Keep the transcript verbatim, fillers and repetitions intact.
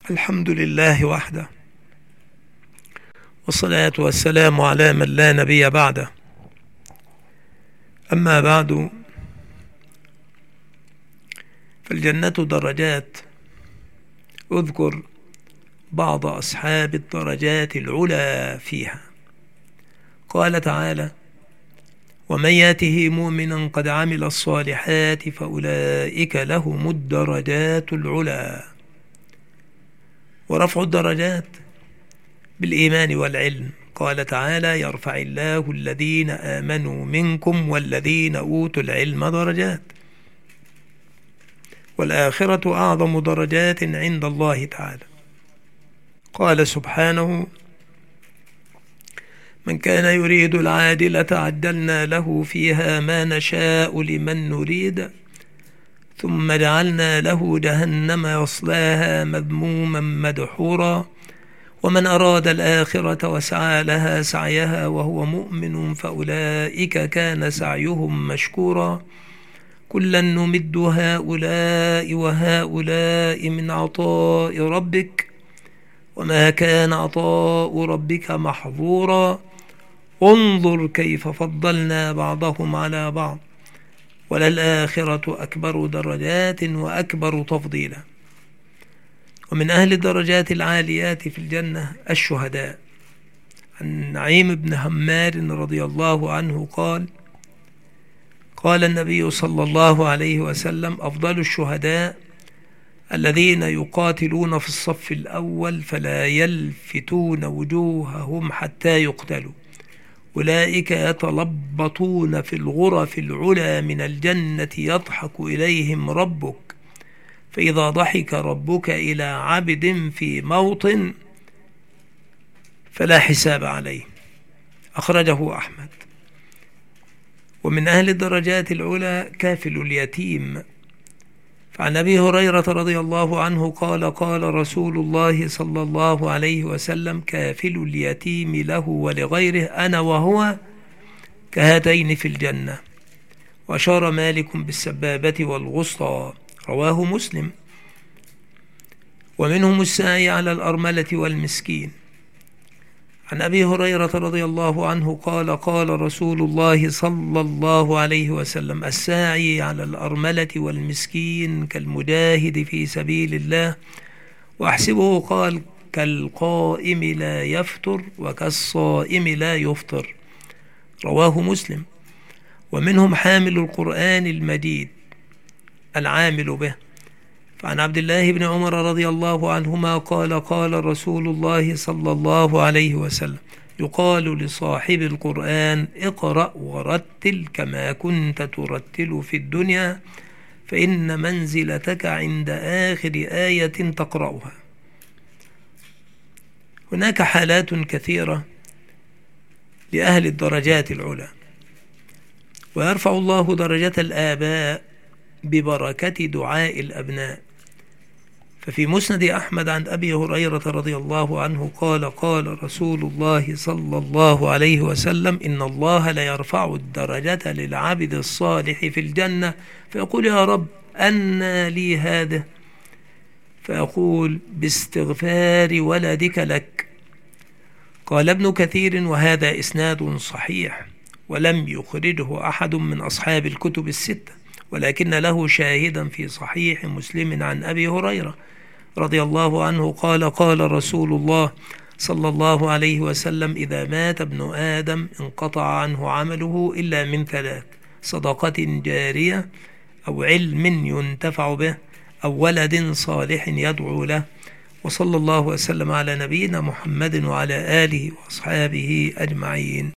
الحمد لله وحده، والصلاة والسلام على من لا نبي بعده. أما بعد، فالجنة درجات. اذكر بعض أصحاب الدرجات العلى فيها. قال تعالى: ومن ياته مؤمنا قد عمل الصالحات فأولئك لهم الدرجات العلى. ورفع الدرجات بالإيمان والعلم. قال تعالى: يرفع الله الذين آمنوا منكم والذين أوتوا العلم درجات. والآخرة أعظم درجات عند الله تعالى. قال سبحانه: من كان يريد العاجلة عجلنا له فيها ما نشاء لمن نريد ثم جعلنا له جهنم يصلاها مذموما مدحورا ومن أراد الآخرة وسعى لها سعيها وهو مؤمن فأولئك كان سعيهم مشكورا كلا نمد هؤلاء وهؤلاء من عطاء ربك وما كان عطاء ربك محظورا انظر كيف فضلنا بعضهم على بعض وللآخرة أكبر درجات وأكبر تفضيلا. ومن أهل الدرجات العاليات في الجنة الشهداء. عن نعيم بن حمار رضي الله عنه قال: قال النبي صلى الله عليه وسلم: أفضل الشهداء الذين يقاتلون في الصف الأول فلا يلفتون وجوههم حتى يقتلوا، أولئك يتلبطون في الغرف العلى من الجنة يضحك إليهم ربك، فإذا ضحك ربك إلى عبد في موطن فلا حساب عليه. أخرجه أحمد. ومن أهل الدرجات العلى كافل اليتيم. فعن أبي هريرة رضي الله عنه قال: قال رسول الله صلى الله عليه وسلم: كافل اليتيم له ولغيره أنا وهو كهاتين في الجنة. وأشار مالك بالسبابة والغسطى. رواه مسلم. ومنهم الساعي على الأرملة والمسكين. عن أبي هريرة رضي الله عنه قال: قال رسول الله صلى الله عليه وسلم: الساعي على الأرملة والمسكين كالمجاهد في سبيل الله. وأحسبه قال: كالقائم لا يفتر وكالصائم لا يفطر. رواه مسلم. ومنهم حامل القرآن المجيد العامل به. فعن عبد الله بن عمر رضي الله عنهما قال: قال رسول الله صلى الله عليه وسلم: يقال لصاحب القرآن: اقرأ ورتل كما كنت ترتل في الدنيا فإن منزلتك عند آخر آية تقرأها. هناك حالات كثيرة لأهل الدرجات العلى. ويرفع الله درجة الآباء ببركة دعاء الأبناء. ففي مسند أحمد عن أبي هريرة رضي الله عنه قال: قال رسول الله صلى الله عليه وسلم: إن الله لا يرفع الدرجة للعبد الصالح في الجنة فيقول: يا رب أنى لي هذا؟ فيقول: باستغفار ولدك لك. قال ابن كثير: وهذا إسناد صحيح، ولم يخرجه أحد من أصحاب الكتب الستة، ولكن له شاهدا في صحيح مسلم عن أبي هريرة رضي الله عنه قال: قال رسول الله صلى الله عليه وسلم: إذا مات ابن آدم انقطع عنه عمله إلا من ثلاث: صدقة جارية أو علم ينتفع به أو ولد صالح يدعو له. وصلى الله وسلم على نبينا محمد وعلى آله وأصحابه أجمعين.